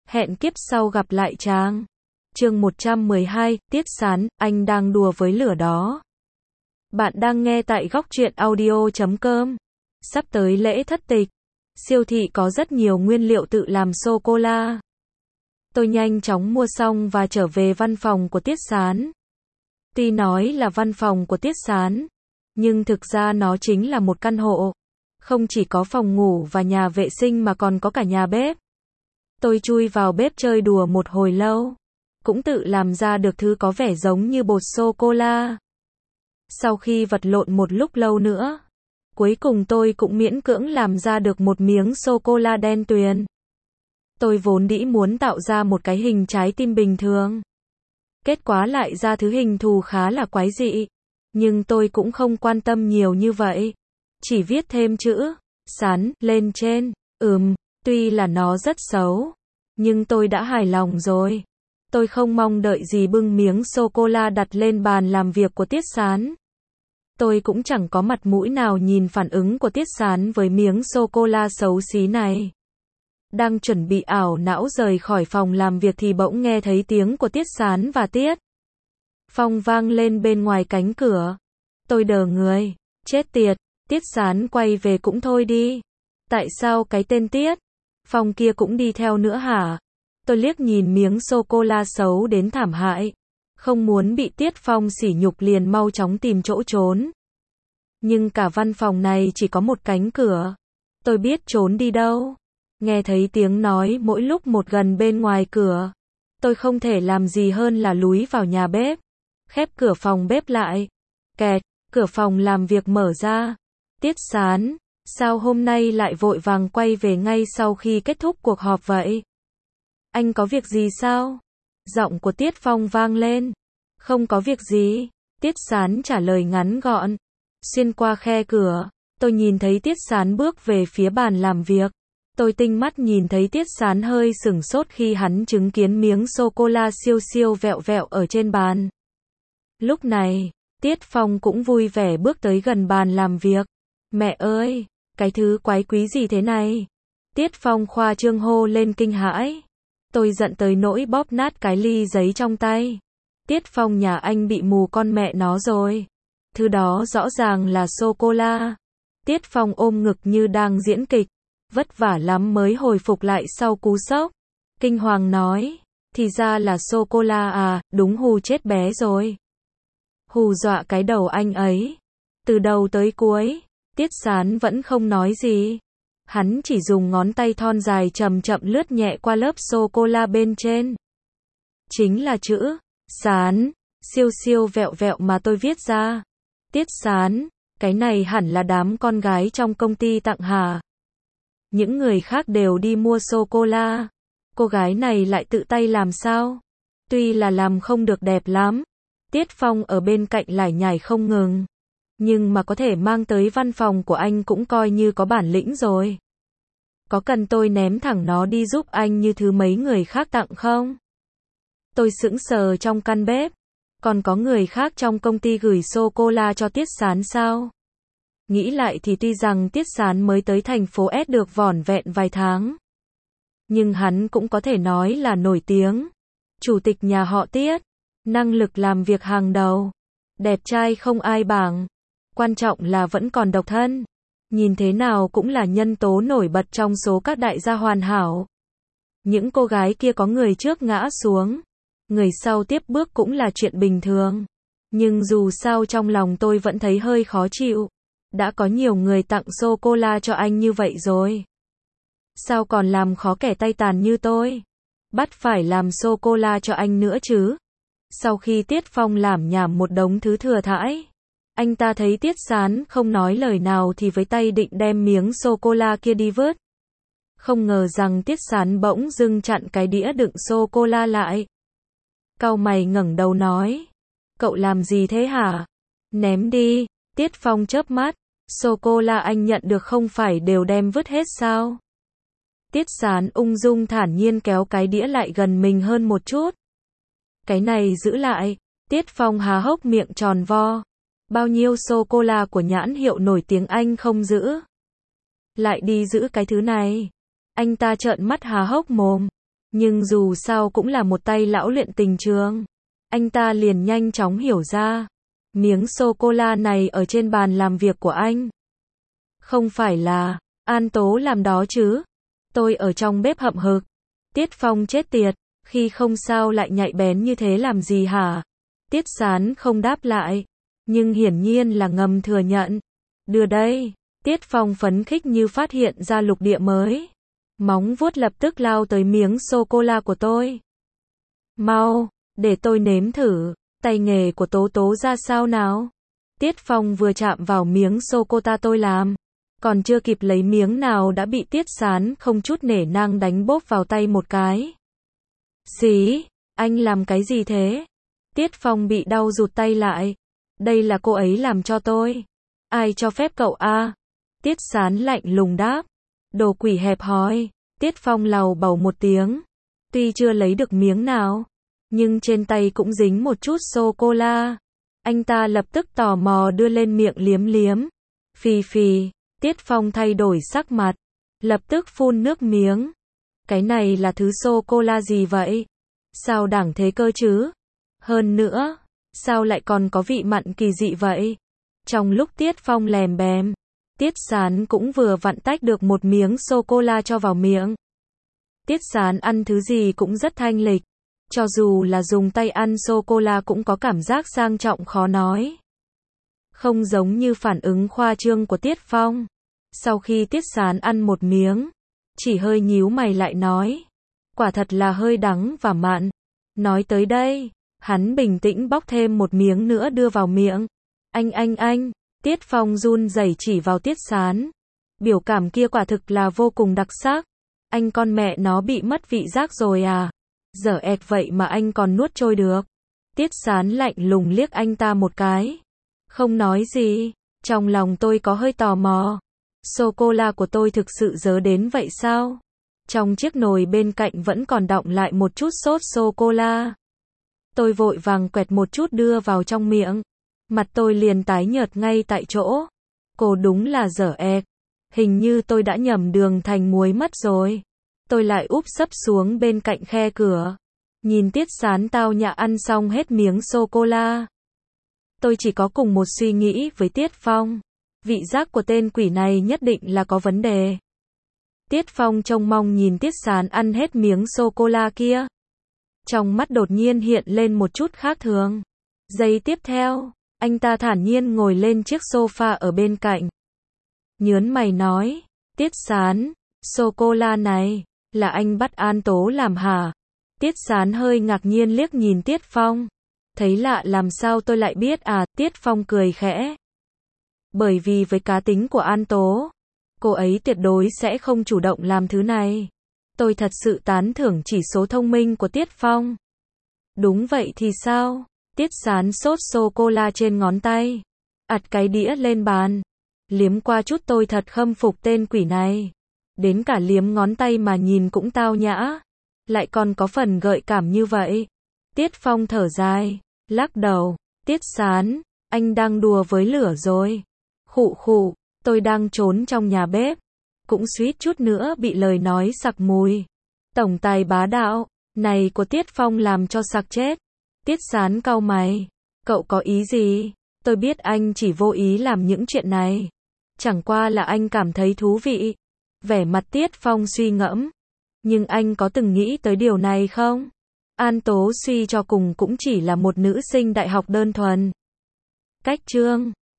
Hẹn kiếp sau gặp lại chàng. Chương 112, Tiết Sán, anh đang đùa với lửa đó. Bạn đang nghe tại góc truyện audio.com. Sắp tới lễ thất tịch, siêu thị có rất nhiều nguyên liệu tự làm sô-cô-la. Tôi nhanh chóng mua xong và trở về văn phòng của Tiết Sán. Tuy nói là văn phòng của Tiết Sán, nhưng thực ra nó chính là một căn hộ. Không chỉ có phòng ngủ và nhà vệ sinh mà còn có cả nhà bếp. Tôi chui vào bếp chơi đùa một hồi lâu, cũng tự làm ra được thứ có vẻ giống như bột sô-cô-la. Sau khi vật lộn một lúc lâu nữa, cuối cùng tôi cũng miễn cưỡng làm ra được một miếng sô-cô-la đen tuyền. Tôi vốn dĩ muốn tạo ra một cái hình trái tim bình thường. Kết quả lại ra thứ hình thù khá là quái dị. Nhưng tôi cũng không quan tâm nhiều như vậy. Chỉ viết thêm chữ Sán lên trên. Tuy là nó rất xấu, nhưng tôi đã hài lòng rồi. Tôi không mong đợi gì bưng miếng sô-cô-la đặt lên bàn làm việc của Tiết Sán. Tôi cũng chẳng có mặt mũi nào nhìn phản ứng của Tiết Sán với miếng sô-cô-la xấu xí này. Đang chuẩn bị ảo não rời khỏi phòng làm việc thì bỗng nghe thấy tiếng của Tiết Sán và Tiết Phong vang lên bên ngoài cánh cửa. Tôi đờ người. Chết tiệt, Tiết Sán quay về cũng thôi đi. Tại sao cái tên Tiết Phong kia cũng đi theo nữa hả? Tôi liếc nhìn miếng sô-cô-la xấu đến thảm hại. Không muốn bị Tiết Phong sỉ nhục liền mau chóng tìm chỗ trốn. Nhưng cả văn phòng này chỉ có một cánh cửa. Tôi biết trốn đi đâu. Nghe thấy tiếng nói mỗi lúc một gần bên ngoài cửa. Tôi không thể làm gì hơn là lúi vào nhà bếp. Khép cửa phòng bếp lại. Kẹt, cửa phòng làm việc mở ra. Tiết Sán, sao hôm nay lại vội vàng quay về ngay sau khi kết thúc cuộc họp vậy? Anh có việc gì sao? Giọng của Tiết Phong vang lên. Không có việc gì. Tiết Sán trả lời ngắn gọn. Xuyên qua khe cửa, tôi nhìn thấy Tiết Sán bước về phía bàn làm việc. Tôi tinh mắt nhìn thấy Tiết Sán hơi sửng sốt khi hắn chứng kiến miếng sô-cô-la siêu siêu vẹo vẹo ở trên bàn. Lúc này, Tiết Phong cũng vui vẻ bước tới gần bàn làm việc. Mẹ ơi, cái thứ quái quý gì thế này? Tiết Phong khoa trương hô lên kinh hãi. Tôi giận tới nỗi bóp nát cái ly giấy trong tay. Tiết Phong nhà anh bị mù con mẹ nó rồi. Thứ đó rõ ràng là sô-cô-la. Tiết Phong ôm ngực như đang diễn kịch. Vất vả lắm mới hồi phục lại sau cú sốc. Kinh hoàng nói. Thì ra là sô-cô-la à, đúng hù chết bé rồi. Hù dọa cái đầu anh ấy. Từ đầu tới cuối, Tiết Sán vẫn không nói gì. Hắn chỉ dùng ngón tay thon dài chậm chậm lướt nhẹ qua lớp sô-cô-la bên trên. Chính là chữ Sán, siêu siêu vẹo vẹo mà tôi viết ra. Tiết Sán, cái này hẳn là đám con gái trong công ty tặng hả? Những người khác đều đi mua sô-cô-la. Cô gái này lại tự tay làm sao? Tuy là làm không được đẹp lắm. Tiết Phong ở bên cạnh lải nhải không ngừng. Nhưng mà có thể mang tới văn phòng của anh cũng coi như có bản lĩnh rồi. Có cần tôi ném thẳng nó đi giúp anh như thứ mấy người khác tặng không? Tôi sững sờ trong căn bếp. Còn có người khác trong công ty gửi sô-cô-la cho Tiết Sán sao? Nghĩ lại thì tuy rằng Tiết Sán mới tới thành phố S được vỏn vẹn vài tháng. Nhưng hắn cũng có thể nói là nổi tiếng. Chủ tịch nhà họ Tiết. Năng lực làm việc hàng đầu. Đẹp trai không ai bằng. Quan trọng là vẫn còn độc thân. Nhìn thế nào cũng là nhân tố nổi bật trong số các đại gia hoàn hảo. Những cô gái kia có người trước ngã xuống. Người sau tiếp bước cũng là chuyện bình thường. Nhưng dù sao trong lòng tôi vẫn thấy hơi khó chịu. Đã có nhiều người tặng sô-cô-la cho anh như vậy rồi. Sao còn làm khó kẻ tay tàn như tôi? Bắt phải làm sô-cô-la cho anh nữa chứ? Sau khi Tiết Phong lảm nhảm một đống thứ thừa thãi, anh ta thấy Tiết Sán không nói lời nào thì với tay định đem miếng sô-cô-la kia đi vứt. Không ngờ rằng Tiết Sán bỗng dưng chặn cái đĩa đựng sô-cô-la lại. Cau mày ngẩng đầu nói. Cậu làm gì thế hả? Ném đi. Tiết Phong chớp mắt. Sô-cô-la anh nhận được không phải đều đem vứt hết sao? Tiết Sán ung dung thản nhiên kéo cái đĩa lại gần mình hơn một chút. Cái này giữ lại. Tiết Phong há hốc miệng tròn vo. Bao nhiêu sô-cô-la của nhãn hiệu nổi tiếng anh không giữ. Lại đi giữ cái thứ này. Anh ta trợn mắt há hốc mồm. Nhưng dù sao cũng là một tay lão luyện tình trường. Anh ta liền nhanh chóng hiểu ra. Miếng sô-cô-la này ở trên bàn làm việc của anh. Không phải là An Tố làm đó chứ. Tôi ở trong bếp hậm hực. Tiết Phong chết tiệt. Khi không sao lại nhạy bén như thế làm gì hả? Tiết Sán không đáp lại. Nhưng hiển nhiên là ngầm thừa nhận. Đưa đây. Tiết Phong phấn khích như phát hiện ra lục địa mới. Móng vuốt lập tức lao tới miếng sô-cô-la của tôi. Mau, để tôi nếm thử. Tay nghề của Tố Tố ra sao nào? Tiết Phong vừa chạm vào miếng sô-cô-la tôi làm. Còn chưa kịp lấy miếng nào đã bị Tiết Sán không chút nể nang đánh bốp vào tay một cái. Xí, anh làm cái gì thế? Tiết Phong bị đau rụt tay lại. Đây là cô ấy làm cho tôi. Ai cho phép cậu a? Tiết Sán lạnh lùng đáp. Đồ quỷ hẹp hòi. Tiết Phong lầu bầu một tiếng. Tuy chưa lấy được miếng nào, nhưng trên tay cũng dính một chút sô-cô-la. Anh ta lập tức tò mò đưa lên miệng liếm liếm. Phì phì. Tiết Phong thay đổi sắc mặt. Lập tức phun nước miếng. Cái này là thứ sô-cô-la gì vậy? Sao đẳng thế cơ chứ? Hơn nữa, sao lại còn có vị mặn kỳ dị vậy? Trong lúc Tiết Phong lèm bèm, Tiết Sán cũng vừa vặn tách được một miếng sô-cô-la cho vào miệng. Tiết Sán ăn thứ gì cũng rất thanh lịch. Cho dù là dùng tay ăn sô-cô-la cũng có cảm giác sang trọng khó nói. Không giống như phản ứng khoa trương của Tiết Phong. Sau khi Tiết Sán ăn một miếng, chỉ hơi nhíu mày lại nói. Quả thật là hơi đắng và mặn. Nói tới đây, hắn bình tĩnh bóc thêm một miếng nữa đưa vào miệng. Anh. Tiết Phong run rẩy chỉ vào Tiết Sán. Biểu cảm kia quả thực là vô cùng đặc sắc. Anh con mẹ nó bị mất vị giác rồi à? Dở ẹc vậy mà anh còn nuốt trôi được. Tiết Sán lạnh lùng liếc anh ta một cái. Không nói gì. Trong lòng tôi có hơi tò mò. Sô-cô-la của tôi thực sự dớ đến vậy sao? Trong chiếc nồi bên cạnh vẫn còn đọng lại một chút sốt sô-cô-la. Tôi vội vàng quẹt một chút đưa vào trong miệng. Mặt tôi liền tái nhợt ngay tại chỗ. Cô đúng là dở ẹc. Hình như tôi đã nhầm đường thành muối mất rồi. Tôi lại úp sấp xuống bên cạnh khe cửa. Nhìn Tiết Sán tao nhã ăn xong hết miếng sô-cô-la. Tôi chỉ có cùng một suy nghĩ với Tiết Phong. Vị giác của tên quỷ này nhất định là có vấn đề. Tiết Phong trông mong nhìn Tiết Sán ăn hết miếng sô-cô-la kia. Trong mắt đột nhiên hiện lên một chút khác thường. Giây tiếp theo, anh ta thản nhiên ngồi lên chiếc sofa ở bên cạnh. Nhớn mày nói, Tiết Sán, sô-cô-la này, là anh bắt An Tố làm hả? Tiết Sán hơi ngạc nhiên liếc nhìn Tiết Phong. Thấy lạ làm sao tôi lại biết à? Tiết Phong cười khẽ. Bởi vì với cá tính của An Tố, cô ấy tuyệt đối sẽ không chủ động làm thứ này. Tôi thật sự tán thưởng chỉ số thông minh của Tiết Phong. Đúng vậy thì sao? Tiết Sán sốt sô-cô-la trên ngón tay. Ặt cái đĩa lên bàn. Liếm qua chút tôi thật khâm phục tên quỷ này. Đến cả liếm ngón tay mà nhìn cũng tao nhã. Lại còn có phần gợi cảm như vậy. Tiết Phong thở dài, lắc đầu. Tiết Sán, anh đang đùa với lửa rồi. Khụ khụ, tôi đang trốn trong nhà bếp. Cũng suýt chút nữa bị lời nói sặc mùi. Tổng tài bá đạo này của Tiết Phong làm cho sặc chết. Tiết Sán cau mày. Cậu có ý gì? Tôi biết anh chỉ vô ý làm những chuyện này. Chẳng qua là anh cảm thấy thú vị. Vẻ mặt Tiết Phong suy ngẫm. Nhưng anh có từng nghĩ tới điều này không? An Tố suy cho cùng cũng chỉ là một nữ sinh đại học đơn thuần. Cách chương